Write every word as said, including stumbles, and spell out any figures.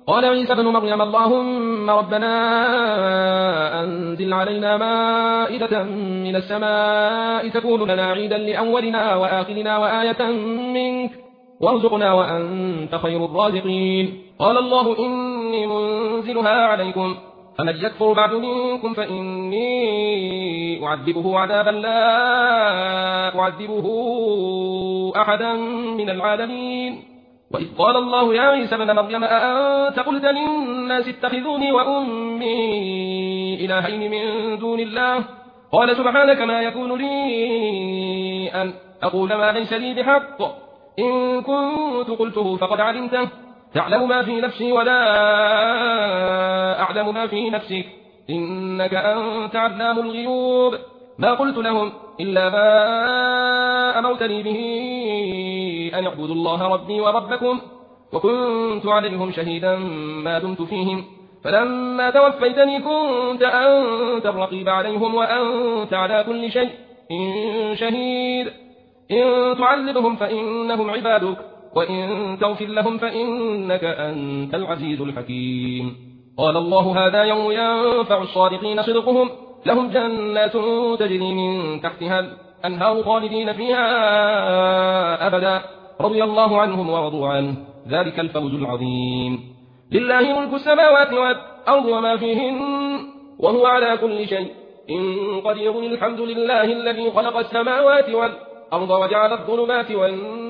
قال عيسى ابن مريم اللهم ربنا أنزل علينا مائدة من السماء تكون لنا عيدا لأولنا وآخرنا وآية منك وارزقنا وأنت خير الرازقين. قال الله إني منزلها عليكم فمن يكفر بعد منكم فإني أعذبه عذابا لا أعذبه أحدا من العالمين. وإذ قال الله يا عيسى ابن مريم أأنت قلت للناس اتخذوني وأمي إلهين من دون الله قال سبحانك ما يكون لي أن أقول ما ليس لي بحق إن كنت قلته فقد علمته تعلم ما في نفسي ولا أعلم ما في نفسك إنك أنت علام الغيوب. ما قلت لهم إلا ما أمرتني به أن يعبدوا الله ربي وربكم وكنت عليهم شهيدا ما دمت فيهم فلما توفيتني كنت أنت الرقيب عليهم وأنت على كل شيء شهيد. إن تعذبهم فإنهم عبادك وإن تغفر لهم فإنك أنت العزيز الحكيم. قال الله هذا يوم ينفع الصادقين صدقهم لهم جنات تجري من تحتها الأنهار خالدين فيها أبدا رضي الله عنهم ورضوا عنه ذلك الفوز العظيم. لله ملك السماوات والأرض وما فيهن وهو على كل شيء قدير. الحمد لله الذي خلق السماوات والأرض وجعل الظلمات والنور